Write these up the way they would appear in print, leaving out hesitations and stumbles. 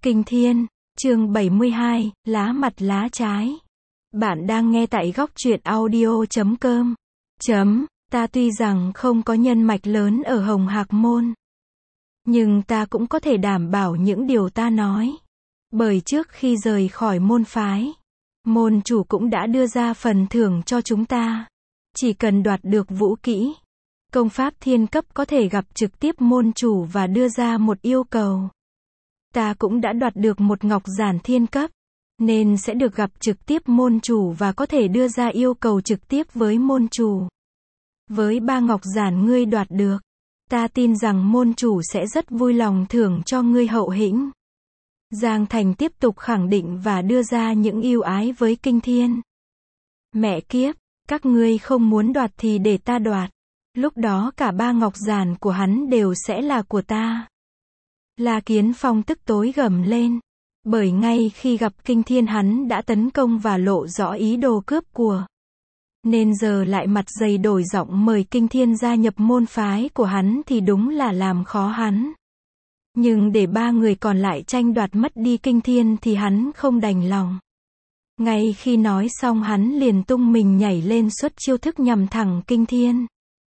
Kinh Thiên, chương 72, lá mặt lá trái. Bạn đang nghe tại góc truyện audio.com. Ta tuy rằng không có nhân mạch lớn ở Hồng Hạc Môn, nhưng ta cũng có thể đảm bảo những điều ta nói. Bởi trước khi rời khỏi môn phái, môn chủ cũng đã đưa ra phần thưởng cho chúng ta. Chỉ cần đoạt được vũ kỹ, công pháp thiên cấp có thể gặp trực tiếp môn chủ và đưa ra một yêu cầu. Ta cũng đã đoạt được một ngọc giản thiên cấp, nên sẽ được gặp trực tiếp môn chủ và có thể đưa ra yêu cầu trực tiếp với môn chủ. Với 3 ngọc giản ngươi đoạt được, ta tin rằng môn chủ sẽ rất vui lòng thưởng cho ngươi hậu hĩnh. Giang Thành tiếp tục khẳng định và đưa ra những ưu ái với Kinh Thiên. Mẹ kiếp, các ngươi không muốn đoạt thì để ta đoạt. Lúc đó cả 3 ngọc giản của hắn đều sẽ là của ta. La Kiến Phong tức tối gầm lên. Bởi ngay khi gặp Kinh Thiên hắn đã tấn công và lộ rõ ý đồ cướp của. Nên giờ lại mặt dày đổi giọng mời Kinh Thiên gia nhập môn phái của hắn thì đúng là làm khó hắn. Nhưng để 3 người còn lại tranh đoạt mất đi Kinh Thiên thì hắn không đành lòng. Ngay khi nói xong hắn liền tung mình nhảy lên xuất chiêu thức nhằm thẳng Kinh Thiên.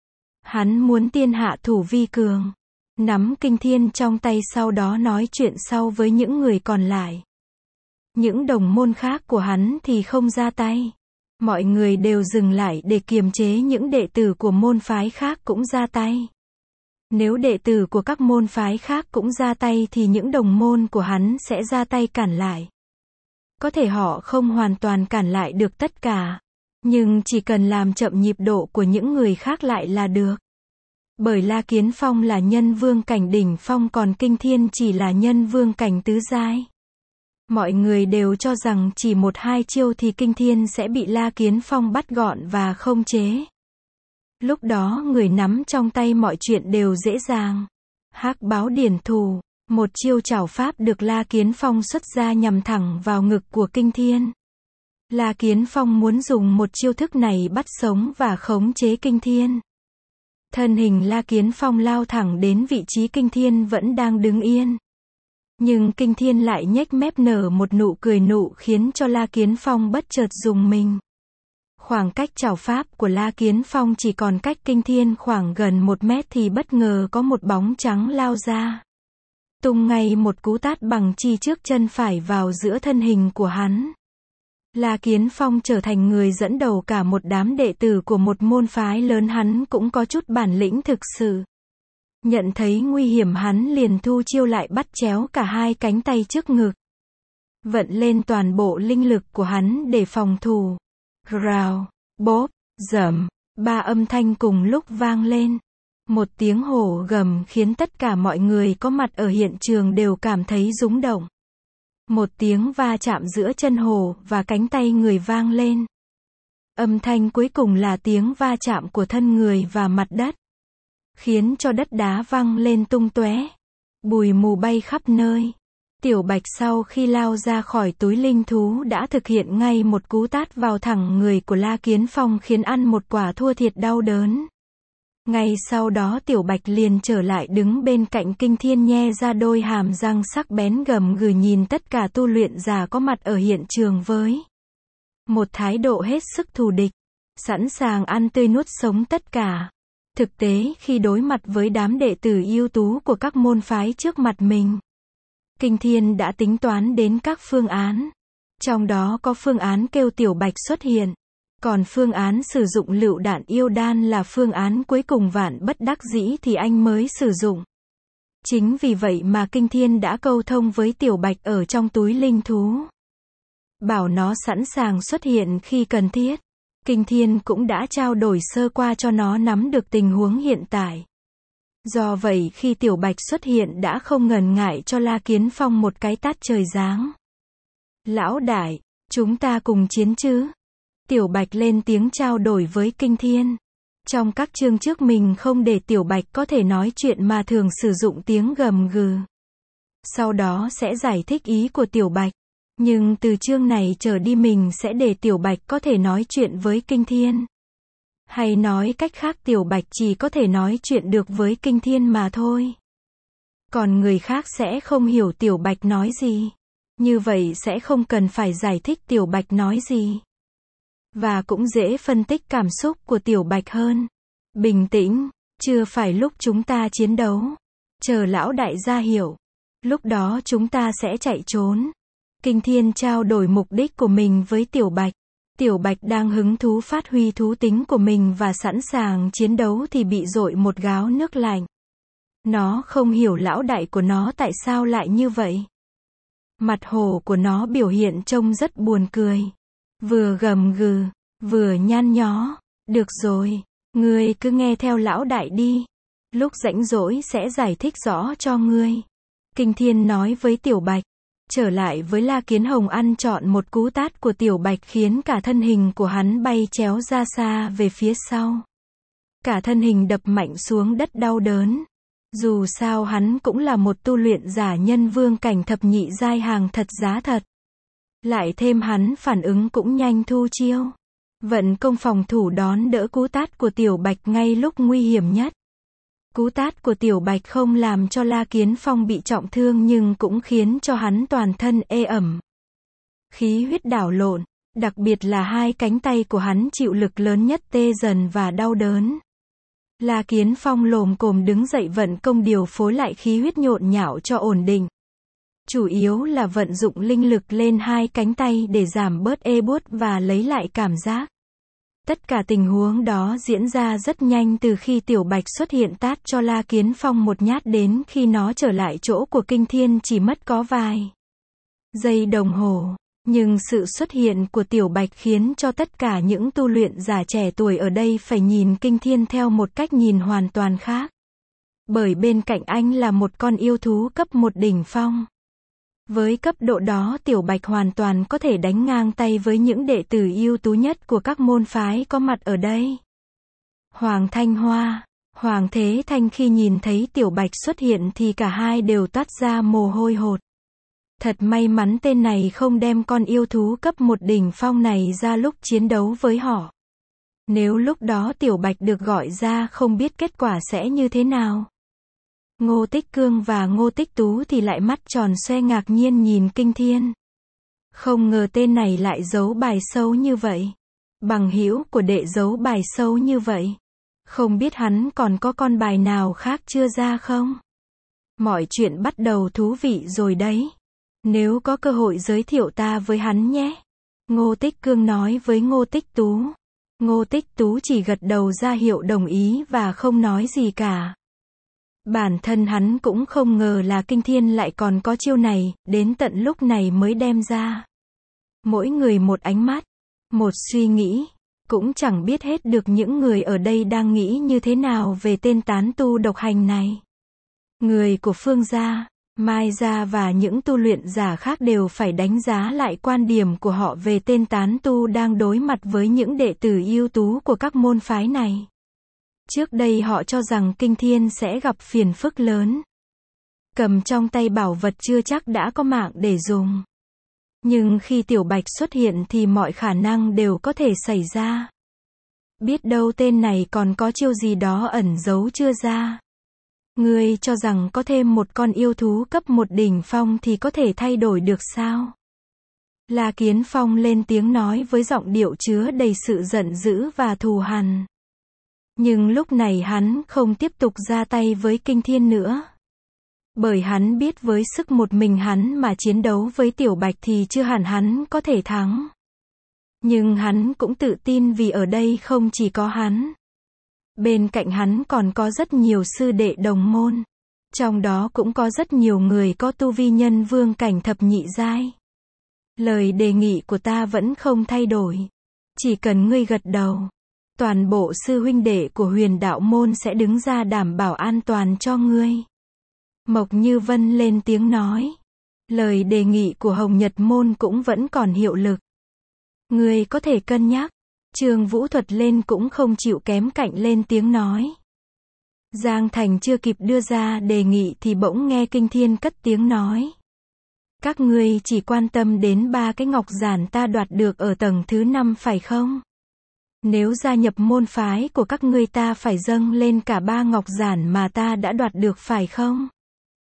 Hắn muốn tiên hạ thủ vi cường. Nắm Kinh Thiên trong tay sau đó nói chuyện sau với những người còn lại. Những đồng môn khác của hắn thì không ra tay. Mọi người đều dừng lại để kiềm chế những đệ tử của môn phái khác cũng ra tay. Nếu đệ tử của các môn phái khác cũng ra tay thì những đồng môn của hắn sẽ ra tay cản lại. Có thể họ không hoàn toàn cản lại được tất cả, nhưng chỉ cần làm chậm nhịp độ của những người khác lại là được. Bởi La Kiến Phong là nhân vương cảnh đỉnh phong còn Kinh Thiên chỉ là nhân vương cảnh tứ giai. Mọi người đều cho rằng chỉ 1-2 chiêu thì Kinh Thiên sẽ bị La Kiến Phong bắt gọn và không chế. Lúc đó người nắm trong tay mọi chuyện đều dễ dàng. Hắc báo điển thù, một chiêu trảo pháp được La Kiến Phong xuất ra nhằm thẳng vào ngực của Kinh Thiên. La Kiến Phong muốn dùng một chiêu thức này bắt sống và khống chế Kinh Thiên. Thân hình La Kiến Phong lao thẳng đến vị trí Kinh Thiên vẫn đang đứng yên. Nhưng Kinh Thiên lại nhếch mép nở một nụ cười nụ khiến cho La Kiến Phong bất chợt rùng mình. Khoảng cách trảo pháp của La Kiến Phong chỉ còn cách Kinh Thiên khoảng gần 1 mét thì bất ngờ có một bóng trắng lao ra. Tung ngay một cú tát bằng chi trước chân phải vào giữa thân hình của hắn. La Kiến Phong trở thành người dẫn đầu cả một đám đệ tử của một môn phái lớn hắn cũng có chút bản lĩnh thực sự. Nhận thấy nguy hiểm hắn liền thu chiêu lại bắt chéo cả 2 cánh tay trước ngực. Vận lên toàn bộ linh lực của hắn để phòng thủ. Rào, bóp, dầm, 3 âm thanh cùng lúc vang lên. Một tiếng hổ gầm khiến tất cả mọi người có mặt ở hiện trường đều cảm thấy rúng động. Một tiếng va chạm giữa chân hổ và cánh tay người vang lên. Âm thanh cuối cùng là tiếng va chạm của thân người và mặt đất, khiến cho đất đá văng lên tung tóe. Bụi mù bay khắp nơi. Tiểu Bạch sau khi lao ra khỏi túi linh thú đã thực hiện ngay một cú tát vào thẳng người của La Kiến Phong khiến ăn một quả thua thiệt đau đớn. Ngay sau đó Tiểu Bạch liền trở lại đứng bên cạnh Kinh Thiên nhe ra đôi hàm răng sắc bén gầm gừ nhìn tất cả tu luyện giả có mặt ở hiện trường với một thái độ hết sức thù địch, sẵn sàng ăn tươi nuốt sống tất cả. Thực tế khi đối mặt với đám đệ tử ưu tú của các môn phái trước mặt mình, Kinh Thiên đã tính toán đến các phương án. Trong đó có phương án kêu Tiểu Bạch xuất hiện. Còn phương án sử dụng lựu đạn yêu đan là phương án cuối cùng vạn bất đắc dĩ thì anh mới sử dụng. Chính vì vậy mà Kinh Thiên đã câu thông với Tiểu Bạch ở trong túi linh thú. Bảo nó sẵn sàng xuất hiện khi cần thiết. Kinh Thiên cũng đã trao đổi sơ qua cho nó nắm được tình huống hiện tại. Do vậy khi Tiểu Bạch xuất hiện đã không ngần ngại cho La Kiến Phong một cái tát trời giáng. Lão đại, chúng ta cùng chiến chứ? Tiểu Bạch lên tiếng trao đổi với Kinh Thiên. Trong các chương trước mình không để Tiểu Bạch có thể nói chuyện mà thường sử dụng tiếng gầm gừ. Sau đó sẽ giải thích ý của Tiểu Bạch. Nhưng từ chương này trở đi mình sẽ để Tiểu Bạch có thể nói chuyện với Kinh Thiên. Hay nói cách khác Tiểu Bạch chỉ có thể nói chuyện được với Kinh Thiên mà thôi. Còn người khác sẽ không hiểu Tiểu Bạch nói gì. Như vậy sẽ không cần phải giải thích Tiểu Bạch nói gì. Và cũng dễ phân tích cảm xúc của Tiểu Bạch hơn. Bình tĩnh, chưa phải lúc chúng ta chiến đấu. Chờ lão đại ra hiểu. Lúc đó chúng ta sẽ chạy trốn. Kinh Thiên trao đổi mục đích của mình với Tiểu Bạch. Tiểu Bạch đang hứng thú phát huy thú tính của mình và sẵn sàng chiến đấu thì bị dội một gáo nước lạnh. Nó không hiểu lão đại của nó tại sao lại như vậy. Mặt hổ của nó biểu hiện trông rất buồn cười. Vừa gầm gừ, vừa nhăn nhó. Được rồi, ngươi cứ nghe theo lão đại đi. Lúc rảnh rỗi sẽ giải thích rõ cho ngươi. Kinh Thiên nói với Tiểu Bạch. Trở lại với La Kiến Hồng ăn trọn một cú tát của Tiểu Bạch khiến cả thân hình của hắn bay chéo ra xa về phía sau. Cả thân hình đập mạnh xuống đất đau đớn. Dù sao hắn cũng là một tu luyện giả nhân vương cảnh thập nhị giai hàng thật giá thật. Lại thêm hắn phản ứng cũng nhanh thu chiêu. Vận công phòng thủ đón đỡ cú tát của Tiểu Bạch ngay lúc nguy hiểm nhất. Cú tát của Tiểu Bạch không làm cho La Kiến Phong bị trọng thương nhưng cũng khiến cho hắn toàn thân ê ẩm. Khí huyết đảo lộn, đặc biệt là hai cánh tay của hắn chịu lực lớn nhất tê dần và đau đớn. La Kiến Phong lồm cồm đứng dậy vận công điều phối lại khí huyết nhộn nhạo cho ổn định. Chủ yếu là vận dụng linh lực lên hai cánh tay để giảm bớt ê buốt và lấy lại cảm giác. Tất cả tình huống đó diễn ra rất nhanh từ khi Tiểu Bạch xuất hiện tát cho La Kiến Phong một nhát đến khi nó trở lại chỗ của Kinh Thiên chỉ mất có vài giây đồng hồ. Nhưng sự xuất hiện của Tiểu Bạch khiến cho tất cả những tu luyện giả trẻ tuổi ở đây phải nhìn Kinh Thiên theo một cách nhìn hoàn toàn khác. Bởi bên cạnh anh là một con yêu thú cấp 1 đỉnh phong. Với cấp độ đó Tiểu Bạch hoàn toàn có thể đánh ngang tay với những đệ tử ưu tú nhất của các môn phái có mặt ở đây. Hoàng Thanh Hoa, Hoàng Thế Thanh khi nhìn thấy Tiểu Bạch xuất hiện thì cả hai đều toát ra mồ hôi hột. Thật may mắn tên này không đem con yêu thú cấp 1 đỉnh phong này ra lúc chiến đấu với họ. Nếu lúc đó Tiểu Bạch được gọi ra không biết kết quả sẽ như thế nào. Ngô Tích Cương và Ngô Tích Tú thì lại mắt tròn xoe ngạc nhiên nhìn Kinh Thiên. Không ngờ tên này lại giấu bài sâu như vậy. Bằng hữu của đệ giấu bài sâu như vậy. Không biết hắn còn có con bài nào khác chưa ra không? Mọi chuyện bắt đầu thú vị rồi đấy. Nếu có cơ hội giới thiệu ta với hắn nhé. Ngô Tích Cương nói với Ngô Tích Tú. Ngô Tích Tú chỉ gật đầu ra hiệu đồng ý và không nói gì cả. Bản thân hắn cũng không ngờ là Kinh Thiên lại còn có chiêu này, đến tận lúc này mới đem ra. Mỗi người một ánh mắt, một suy nghĩ, cũng chẳng biết hết được những người ở đây đang nghĩ như thế nào về tên tán tu độc hành này. Người của Phương gia, Mai gia và những tu luyện giả khác đều phải đánh giá lại quan điểm của họ về tên tán tu đang đối mặt với những đệ tử ưu tú của các môn phái này. Trước đây họ cho rằng Kinh Thiên sẽ gặp phiền phức lớn. Cầm trong tay bảo vật chưa chắc đã có mạng để dùng. Nhưng khi Tiểu Bạch xuất hiện thì mọi khả năng đều có thể xảy ra. Biết đâu tên này còn có chiêu gì đó ẩn giấu chưa ra. Ngươi cho rằng có thêm một con yêu thú cấp 1 đỉnh phong thì có thể thay đổi được sao? La Kiến Phong lên tiếng nói với giọng điệu chứa đầy sự giận dữ và thù hằn. Nhưng lúc này hắn không tiếp tục ra tay với Kinh Thiên nữa. Bởi hắn biết với sức một mình hắn mà chiến đấu với Tiểu Bạch thì chưa hẳn hắn có thể thắng. Nhưng hắn cũng tự tin vì ở đây không chỉ có hắn. Bên cạnh hắn còn có rất nhiều sư đệ đồng môn. Trong đó cũng có rất nhiều người có tu vi nhân vương cảnh thập nhị giai. Lời đề nghị của ta vẫn không thay đổi. Chỉ cần ngươi gật đầu. Toàn bộ sư huynh đệ của Huyền Đạo môn sẽ đứng ra đảm bảo an toàn cho ngươi. Mộc Như Vân lên tiếng nói. Lời đề nghị của Hồng Nhật môn cũng vẫn còn hiệu lực. Ngươi có thể cân nhắc. Trương Vũ Thuật lên cũng không chịu kém cạnh lên tiếng nói. Giang Thành chưa kịp đưa ra đề nghị thì bỗng nghe Kinh Thiên cất tiếng nói. Các ngươi chỉ quan tâm đến 3 cái ngọc giản ta đoạt được ở tầng thứ 5 phải không? Nếu gia nhập môn phái của các ngươi ta phải dâng lên cả 3 ngọc giản mà ta đã đoạt được phải không?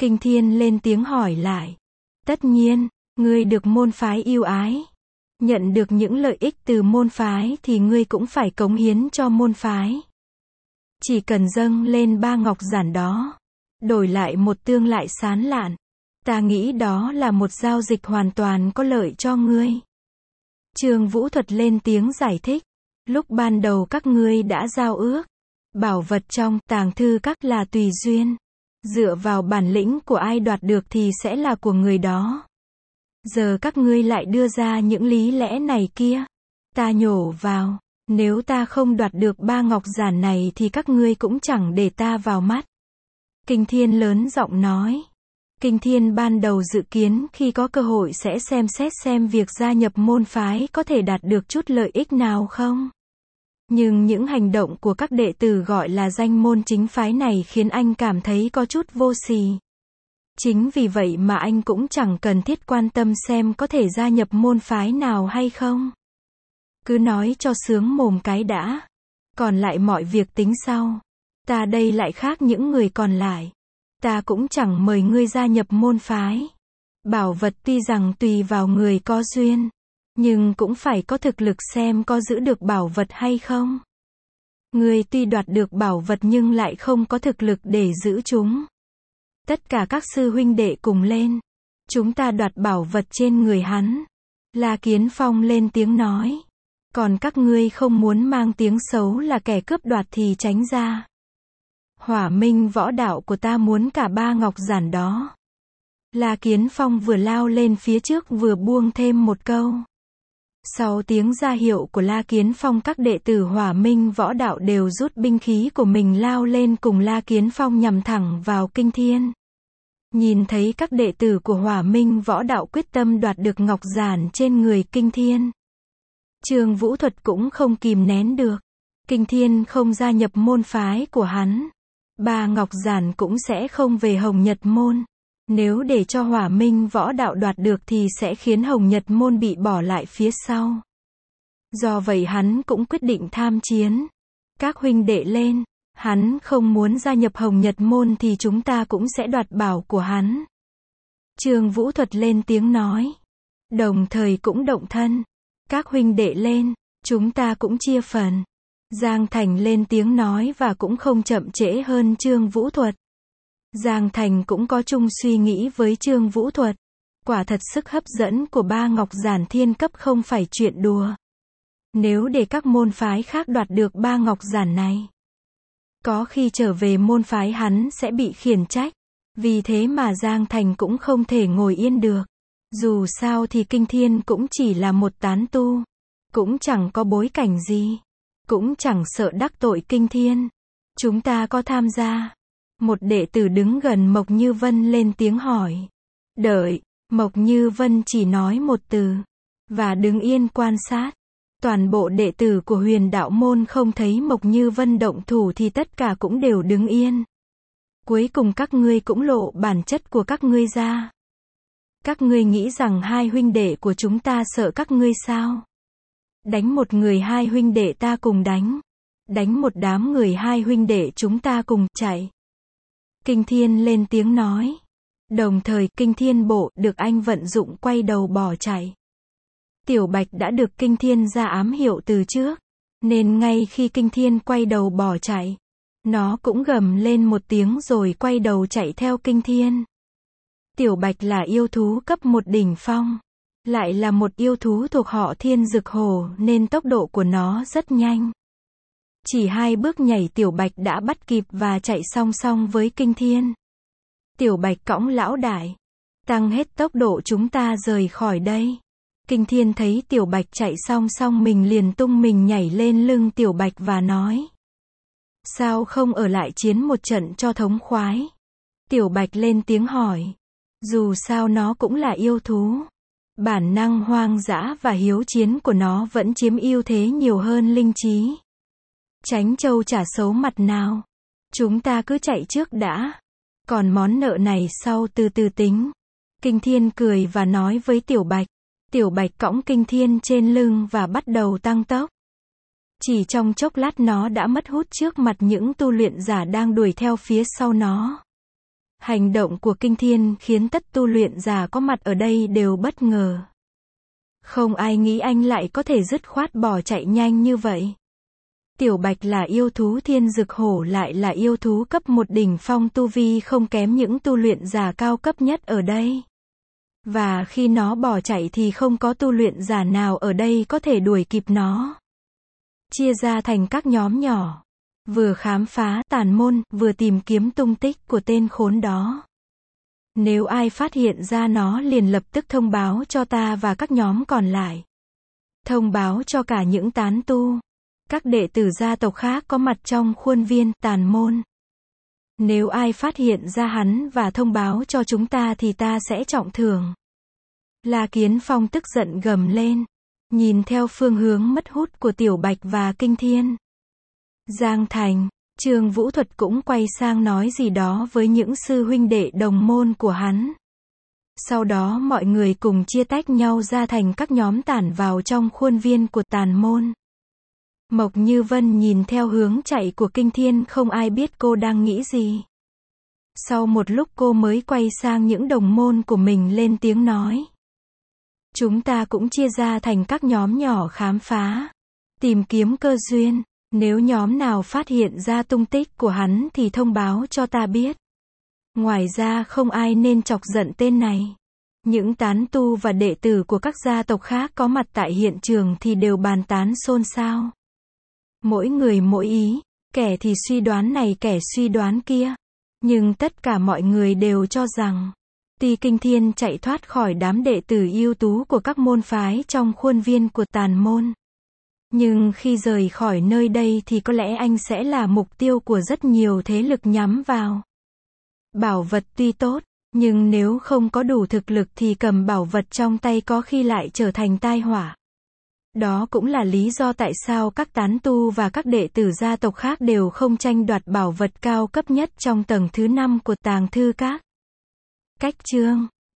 Kinh Thiên lên tiếng hỏi lại. Tất nhiên, ngươi được môn phái yêu ái. Nhận được những lợi ích từ môn phái thì ngươi cũng phải cống hiến cho môn phái. Chỉ cần dâng lên 3 ngọc giản đó, đổi lại một tương lại sán lạn. Ta nghĩ đó là một giao dịch hoàn toàn có lợi cho ngươi. Trương Vũ Thuật lên tiếng giải thích. Lúc ban đầu các ngươi đã giao ước. Bảo vật trong tàng thư các là tùy duyên. Dựa vào bản lĩnh của ai đoạt được thì sẽ là của người đó. Giờ các ngươi lại đưa ra những lý lẽ này kia. Ta nhổ vào, nếu ta không đoạt được 3 ngọc giản này thì các ngươi cũng chẳng để ta vào mắt. Kinh Thiên lớn giọng nói. Kinh Thiên ban đầu dự kiến khi có cơ hội sẽ xem xét xem việc gia nhập môn phái có thể đạt được chút lợi ích nào không. Nhưng những hành động của các đệ tử gọi là danh môn chính phái này khiến anh cảm thấy có chút vô sỉ. Chính vì vậy mà anh cũng chẳng cần thiết quan tâm xem có thể gia nhập môn phái nào hay không. Cứ nói cho sướng mồm cái đã. Còn lại mọi việc tính sau. Ta đây lại khác những người còn lại. Ta cũng chẳng mời ngươi gia nhập môn phái. Bảo vật tuy rằng tùy vào người có duyên, nhưng cũng phải có thực lực xem có giữ được bảo vật hay không. Ngươi tuy đoạt được bảo vật nhưng lại không có thực lực để giữ chúng. Tất cả các sư huynh đệ cùng lên. Chúng ta đoạt bảo vật trên người hắn. La Kiến Phong lên tiếng nói. Còn các ngươi không muốn mang tiếng xấu là kẻ cướp đoạt thì tránh ra. Hỏa Minh võ đạo của ta muốn cả 3 ngọc giản đó. La Kiến Phong vừa lao lên phía trước vừa buông thêm một câu. Sau tiếng ra hiệu của La Kiến Phong, các đệ tử Hỏa Minh võ đạo đều rút binh khí của mình lao lên cùng La Kiến Phong nhằm thẳng vào Kinh Thiên. Nhìn thấy các đệ tử của Hỏa Minh võ đạo quyết tâm đoạt được ngọc giản trên người Kinh Thiên, Trương Vũ Thuật cũng không kìm nén được. Kinh Thiên không gia nhập môn phái của hắn, 3 ngọc giản cũng sẽ không về Hồng Nhật Môn. Nếu để cho Hỏa Minh võ đạo đoạt được thì sẽ khiến Hồng Nhật Môn bị bỏ lại phía sau. Do vậy hắn cũng quyết định tham chiến. Các huynh đệ lên, hắn không muốn gia nhập Hồng Nhật Môn thì chúng ta cũng sẽ đoạt bảo của hắn. Trương Vũ Thuật lên tiếng nói. Đồng thời cũng động thân. Các huynh đệ lên, chúng ta cũng chia phần. Giang Thành lên tiếng nói và cũng không chậm trễ hơn Trương Vũ Thuật. Giang Thành cũng có chung suy nghĩ với Trương Vũ Thuật. Quả thật sức hấp dẫn của 3 ngọc giản thiên cấp không phải chuyện đùa. Nếu để các môn phái khác đoạt được 3 ngọc giản này, có khi trở về môn phái hắn sẽ bị khiển trách. Vì thế mà Giang Thành cũng không thể ngồi yên được. Dù sao thì Kinh Thiên cũng chỉ là một tán tu. Cũng chẳng có bối cảnh gì. Cũng chẳng sợ đắc tội Kinh Thiên. Chúng ta có tham gia? Một đệ tử đứng gần Mộc Như Vân lên tiếng hỏi. Đợi, Mộc Như Vân chỉ nói một từ. Và đứng yên quan sát. Toàn bộ đệ tử của Huyền Đạo Môn không thấy Mộc Như Vân động thủ thì tất cả cũng đều đứng yên. Cuối cùng các ngươi cũng lộ bản chất của các ngươi ra. Các ngươi nghĩ rằng 2 huynh đệ của chúng ta sợ các ngươi sao? Đánh một người 2 huynh đệ ta cùng đánh. Đánh một đám người 2 huynh đệ chúng ta cùng chạy. Kinh Thiên lên tiếng nói. Đồng thời Kinh Thiên bộ được anh vận dụng quay đầu bỏ chạy. Tiểu Bạch đã được Kinh Thiên ra ám hiệu từ trước. Nên ngay khi Kinh Thiên quay đầu bỏ chạy, nó cũng gầm lên một tiếng rồi quay đầu chạy theo Kinh Thiên. Tiểu Bạch là yêu thú cấp 1 đỉnh phong. Lại là một yêu thú thuộc họ Thiên Dực Hổ nên tốc độ của nó rất nhanh. Chỉ 2 bước nhảy Tiểu Bạch đã bắt kịp và chạy song song với Kinh Thiên. Tiểu Bạch cõng lão đại. Tăng hết tốc độ chúng ta rời khỏi đây. Kinh Thiên thấy Tiểu Bạch chạy song song mình liền tung mình nhảy lên lưng Tiểu Bạch và nói. Sao không ở lại chiến một trận cho thống khoái? Tiểu Bạch lên tiếng hỏi. Dù sao nó cũng là yêu thú. Bản năng hoang dã và hiếu chiến của nó vẫn chiếm ưu thế nhiều hơn linh trí. Tránh trâu trả xấu mặt nào. Chúng ta cứ chạy trước đã. Còn món nợ này sau từ từ tính. Kinh Thiên cười và nói với Tiểu Bạch. Tiểu Bạch cõng Kinh Thiên trên lưng và bắt đầu tăng tốc. Chỉ trong chốc lát nó đã mất hút trước mặt những tu luyện giả đang đuổi theo phía sau nó. Hành động của Kinh Thiên khiến tất tu luyện giả có mặt ở đây đều bất ngờ. Không ai nghĩ anh lại có thể dứt khoát bỏ chạy nhanh như vậy. Tiểu Bạch là yêu thú thiên dực hổ, lại là yêu thú cấp 1 đỉnh phong, tu vi không kém những tu luyện giả cao cấp nhất ở đây. Và khi nó bỏ chạy thì không có tu luyện giả nào ở đây có thể đuổi kịp nó. Chia ra thành các nhóm nhỏ. Vừa khám phá tàn môn, vừa tìm kiếm tung tích của tên khốn đó. Nếu ai phát hiện ra nó liền lập tức thông báo cho ta và các nhóm còn lại. Thông báo cho cả những tán tu, các đệ tử gia tộc khác có mặt trong khuôn viên tàn môn. Nếu ai phát hiện ra hắn và thông báo cho chúng ta thì ta sẽ trọng thưởng. La Kiến Phong tức giận gầm lên, nhìn theo phương hướng mất hút của Tiểu Bạch và Kinh Thiên. Giang Thành, Trương Vũ Thuật cũng quay sang nói gì đó với những sư huynh đệ đồng môn của hắn. Sau đó mọi người cùng chia tách nhau ra thành các nhóm tản vào trong khuôn viên của tàn môn. Mộc Như Vân nhìn theo hướng chạy của Kinh Thiên, không ai biết cô đang nghĩ gì. Sau một lúc cô mới quay sang những đồng môn của mình lên tiếng nói. Chúng ta cũng chia ra thành các nhóm nhỏ khám phá, tìm kiếm cơ duyên. Nếu nhóm nào phát hiện ra tung tích của hắn thì thông báo cho ta biết. Ngoài ra không ai nên chọc giận tên này. Những tán tu và đệ tử của các gia tộc khác có mặt tại hiện trường thì đều bàn tán xôn xao. Mỗi người mỗi ý, kẻ thì suy đoán này kẻ suy đoán kia. Nhưng tất cả mọi người đều cho rằng, tuy Kinh Thiên chạy thoát khỏi đám đệ tử ưu tú của các môn phái trong khuôn viên của tàn môn, nhưng khi rời khỏi nơi đây thì có lẽ anh sẽ là mục tiêu của rất nhiều thế lực nhắm vào. Bảo vật tuy tốt, nhưng nếu không có đủ thực lực thì cầm bảo vật trong tay có khi lại trở thành tai họa. Đó cũng là lý do tại sao các tán tu và các đệ tử gia tộc khác đều không tranh đoạt bảo vật cao cấp nhất trong tầng thứ 5 của tàng thư các. Cách chương